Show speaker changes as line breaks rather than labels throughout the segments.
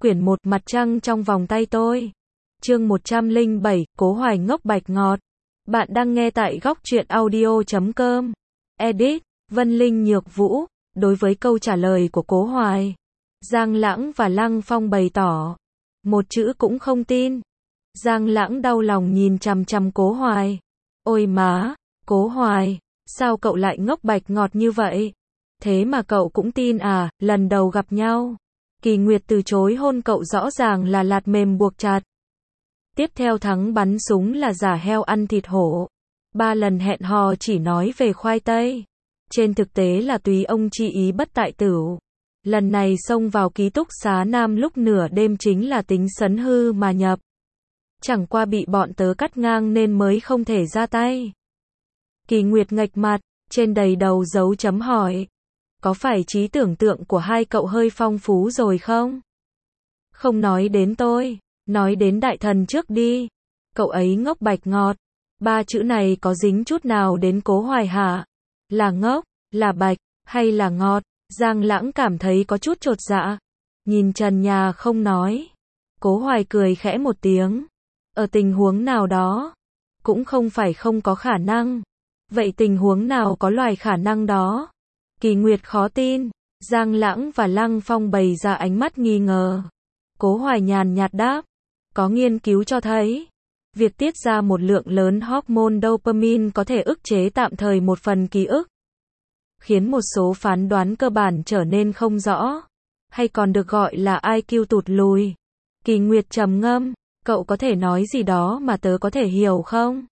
Quyển 1 Mặt trăng trong vòng tay tôi. Chương 107, Cố Hoài ngốc bạch ngọt. Bạn đang nghe tại góc truyện audio.com. Edit, Vân Linh Nhược Vũ. Đối với câu trả lời của Cố Hoài, Giang Lãng và Lăng Phong bày tỏ một chữ cũng không tin. Giang Lãng đau lòng nhìn chằm chằm Cố Hoài. Ôi má, Cố Hoài, sao cậu lại ngốc bạch ngọt như vậy? Thế mà cậu cũng tin à? Lần đầu gặp nhau, Kỳ Nguyệt từ chối hôn cậu rõ ràng là lạt mềm buộc chặt. Tiếp theo thắng bắn súng là giả heo ăn thịt hổ. 3 lần hẹn hò chỉ nói về khoai tây. Trên thực tế là tùy ông chi ý bất tại tửu. Lần này xông vào ký túc xá nam lúc nửa đêm chính là tính sấn hư mà nhập. Chẳng qua bị bọn tớ cắt ngang nên mới không thể ra tay. Kỳ Nguyệt nghệch mặt, trên đầy đầu dấu chấm hỏi. Có phải trí tưởng tượng của hai cậu hơi phong phú rồi không? Không nói đến tôi, nói đến đại thần trước đi. Cậu ấy ngốc bạch ngọt. 3 chữ này có dính chút nào đến Cố Hoài hả? Là ngốc, là bạch, hay là ngọt? Giang Lãng cảm thấy có chút chột dạ. Nhìn trần nhà không nói. Cố Hoài cười khẽ một tiếng. Ở tình huống nào đó, cũng không phải không có khả năng. Vậy tình huống nào có loài khả năng đó? Kỳ Nguyệt khó tin. Giang Lãng và Lăng Phong bày ra ánh mắt nghi ngờ. Cố Hoài nhàn nhạt đáp. Có nghiên cứu cho thấy, việc tiết ra một lượng lớn hormone dopamine có thể ức chế tạm thời một phần ký ức, khiến một số phán đoán cơ bản trở nên không rõ, hay còn được gọi là IQ tụt lùi. Kỳ Nguyệt trầm ngâm. Cậu có thể nói gì đó mà tớ có thể hiểu không?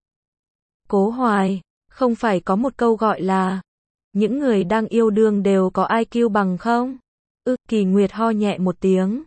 Cố Hoài, không phải có một câu gọi là những người đang yêu đương đều có IQ bằng không? Kỳ Nguyệt ho nhẹ một tiếng.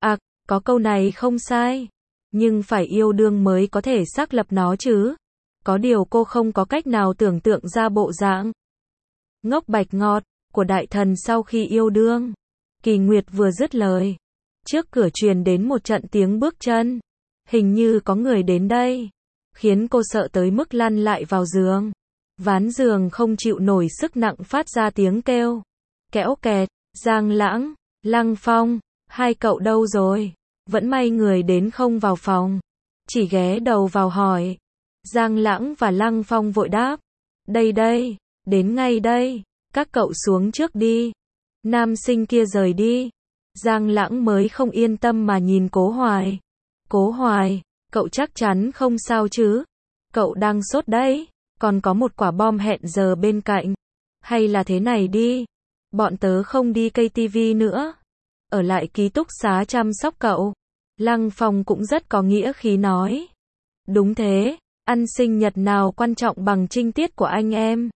Có câu này không sai. Nhưng phải yêu đương mới có thể xác lập nó chứ. Có điều cô không có cách nào tưởng tượng ra bộ dạng ngốc bạch ngọt của đại thần sau khi yêu đương. Kỳ Nguyệt vừa dứt lời, trước cửa truyền đến một trận tiếng bước chân. Hình như có người đến đây, khiến cô sợ tới mức lăn lại vào giường. Ván giường không chịu nổi sức nặng phát ra tiếng kêu kẽo kẹt. Giang Lãng, Lăng Phong, hai cậu đâu rồi? Vẫn may người đến không vào phòng, chỉ ghé đầu vào hỏi. Giang Lãng và Lăng Phong vội đáp. Đây đây, đến ngay đây, các cậu xuống trước đi. Nam sinh kia rời đi. Giang Lãng mới không yên tâm mà nhìn Cố Hoài. Cố Hoài, cậu chắc chắn không sao chứ? Cậu đang sốt đấy, còn có một quả bom hẹn giờ bên cạnh. Hay là thế này đi, bọn tớ không đi KTV nữa, ở lại ký túc xá chăm sóc cậu. Lăng Phong cũng rất có nghĩa khí nói. Đúng thế, ăn sinh nhật nào quan trọng bằng trinh tiết của anh em.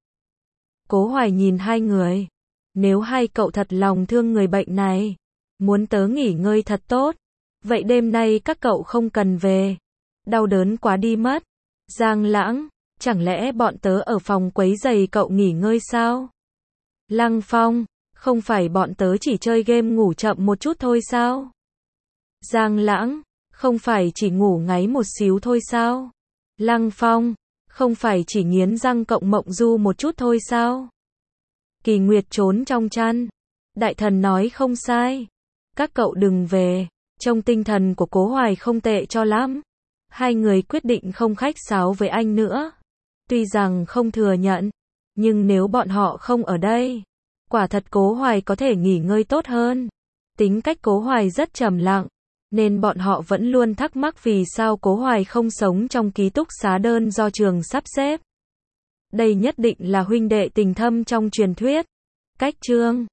Cố Hoài nhìn hai người. Nếu hai cậu thật lòng thương người bệnh này, muốn tớ nghỉ ngơi thật tốt, vậy đêm nay các cậu không cần về. Đau đớn quá đi mất. Giang Lãng, chẳng lẽ bọn tớ ở phòng quấy rầy cậu nghỉ ngơi sao? Lăng Phong, không phải bọn tớ chỉ chơi game ngủ chậm một chút thôi sao? Giang Lãng, không phải chỉ ngủ ngáy một xíu thôi sao? Lăng Phong, không phải chỉ nghiến răng cộng mộng du một chút thôi sao? Kỳ Nguyệt trốn trong chăn. Đại thần nói không sai. Các cậu đừng về. Trông tinh thần của Cố Hoài không tệ cho lắm. Hai người quyết định không khách sáo với anh nữa. Tuy rằng không thừa nhận, nhưng nếu bọn họ không ở đây, quả thật Cố Hoài có thể nghỉ ngơi tốt hơn. Tính cách Cố Hoài rất trầm lặng, nên bọn họ vẫn luôn thắc mắc vì sao Cố Hoài không sống trong ký túc xá đơn do trường sắp xếp. Đây nhất định là huynh đệ tình thâm trong truyền thuyết. Cách chương